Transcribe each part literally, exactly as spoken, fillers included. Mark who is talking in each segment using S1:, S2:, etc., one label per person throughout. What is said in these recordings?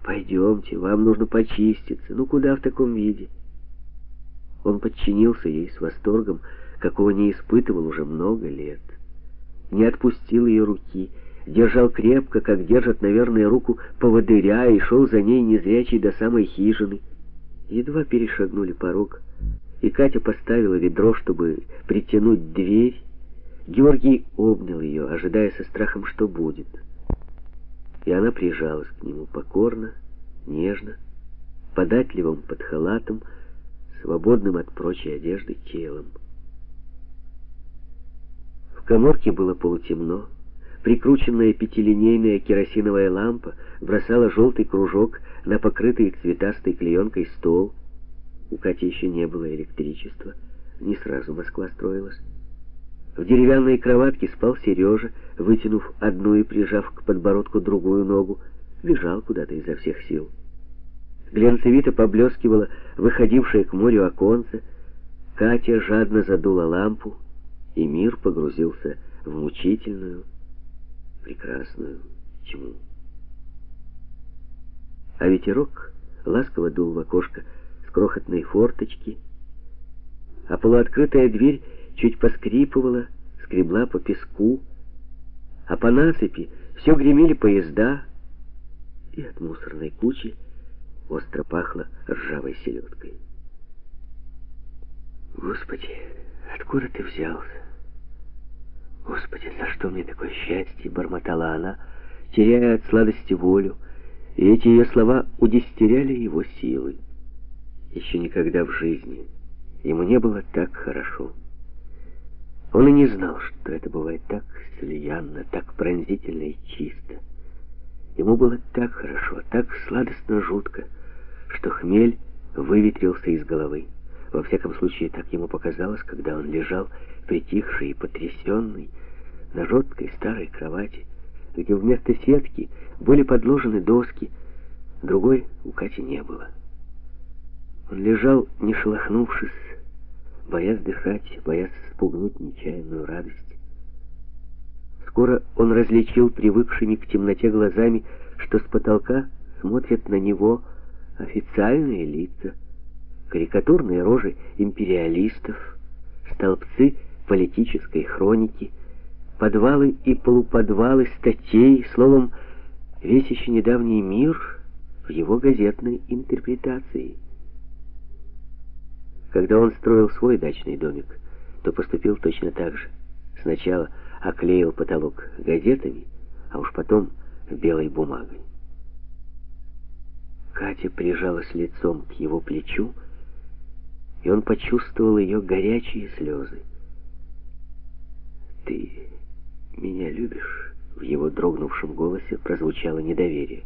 S1: «Пойдемте, вам нужно почиститься. Ну куда в таком виде?» Он подчинился ей с восторгом, какого не испытывал уже много лет. Не отпустил ее руки, держал крепко, как держат, наверное, руку поводыря, и шел за ней незрячий до самой хижины. Едва перешагнули порог, и Катя поставила ведро, чтобы притянуть дверь. Георгий обнял ее, ожидая со страхом, что будет. И она прижалась к нему покорно, нежно, податливым под халатом, свободным от прочей одежды телом. В каморке было полутемно. Прикрученная пятилинейная керосиновая лампа бросала желтый кружок на покрытый цветастой клеенкой стол. У Кати еще не было электричества, не сразу Москва строилась. В деревянной кроватке спал Сережа, вытянув одну и прижав к подбородку другую ногу, бежал куда-то изо всех сил. Глянцевито поблескивало выходившее к морю оконце. Катя жадно задула лампу, и мир погрузился в мучительную, прекрасную тьму. А ветерок ласково дул в окошко с крохотной форточки, а полуоткрытая дверь чуть поскрипывала, скребла по песку, а по насыпи все гремели поезда, и от мусорной кучи остро пахло ржавой селедкой. «Господи, откуда ты взялся? Господи, за что мне такое счастье?» — бормотала она, теряя от сладости волю, и эти ее слова удестеряли его силы. Еще никогда в жизни ему не было так хорошо. Он и не знал, что это бывает так слиянно, так пронзительно и чисто. Ему было так хорошо, так сладостно жутко, что хмель выветрился из головы. Во всяком случае, так ему показалось, когда он лежал, притихший и потрясенный, на жесткой старой кровати, где вместо сетки были подложены доски, другой у Кати не было. Он лежал, не шелохнувшись, боясь дышать, боясь спугнуть нечаянную радость. Скоро он различил привыкшими к темноте глазами, что с потолка смотрят на него официальные лица, карикатурные рожи империалистов, столбцы политической хроники, подвалы и полуподвалы статей, словом, весь еще недавний мир в его газетной интерпретации. Когда он строил свой дачный домик, то поступил точно так же. Сначала оклеил потолок газетами, а уж потом белой бумагой. Катя прижалась лицом к его плечу, и он почувствовал ее горячие слезы. «Ты меня любишь?» — в его дрогнувшем голосе прозвучало недоверие.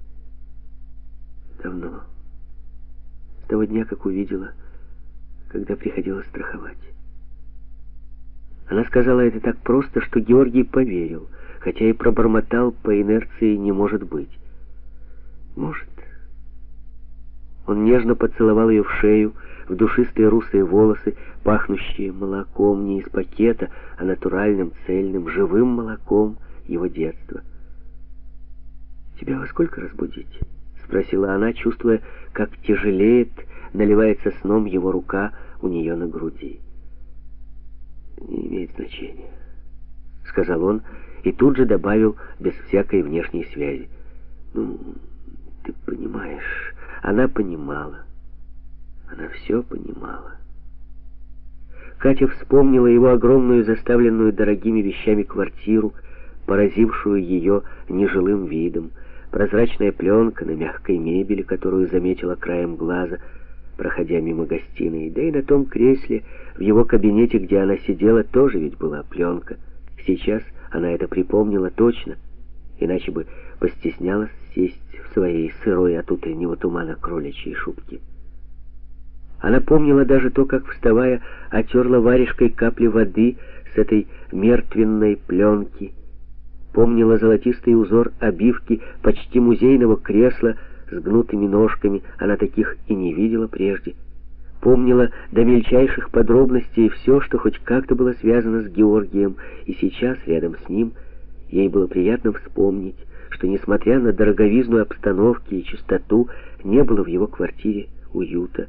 S1: «Давно. С того дня, как увидела, когда приходила страховать». Она сказала это так просто, что Георгий поверил, хотя и пробормотал по инерции «не может быть». «Может». Он нежно поцеловал ее в шею, в душистые русые волосы, пахнущие молоком не из пакета, а натуральным, цельным, живым молоком его детства. «Тебя во сколько разбудить?» — спросила она, чувствуя, как тяжелеет, наливается сном его рука у нее на груди. «Не имеет значения», — сказал он, и тут же добавил без всякой внешней связи. «Ну, ты понимаешь...» Она понимала. Она все понимала. Катя вспомнила его огромную, заставленную дорогими вещами квартиру, поразившую ее нежилым видом, прозрачная пленка на мягкой мебели, которую заметила краем глаза, проходя мимо гостиной. Да и на том кресле в его кабинете, где она сидела, тоже ведь была пленка. Сейчас она это припомнила точно, иначе бы постеснялась сесть в своей сырой от утреннего тумана кроличьей шубке. Она помнила даже то, как, вставая, отерла варежкой капли воды с этой мертвенной пленки. Помнила золотистый узор обивки почти музейного кресла с гнутыми ножками, она таких и не видела прежде. Помнила до мельчайших подробностей все, что хоть как-то было связано с Георгием, и сейчас, рядом с ним, ей было приятно вспомнить, что, несмотря на дороговизну обстановки и чистоту, не было в его квартире уюта.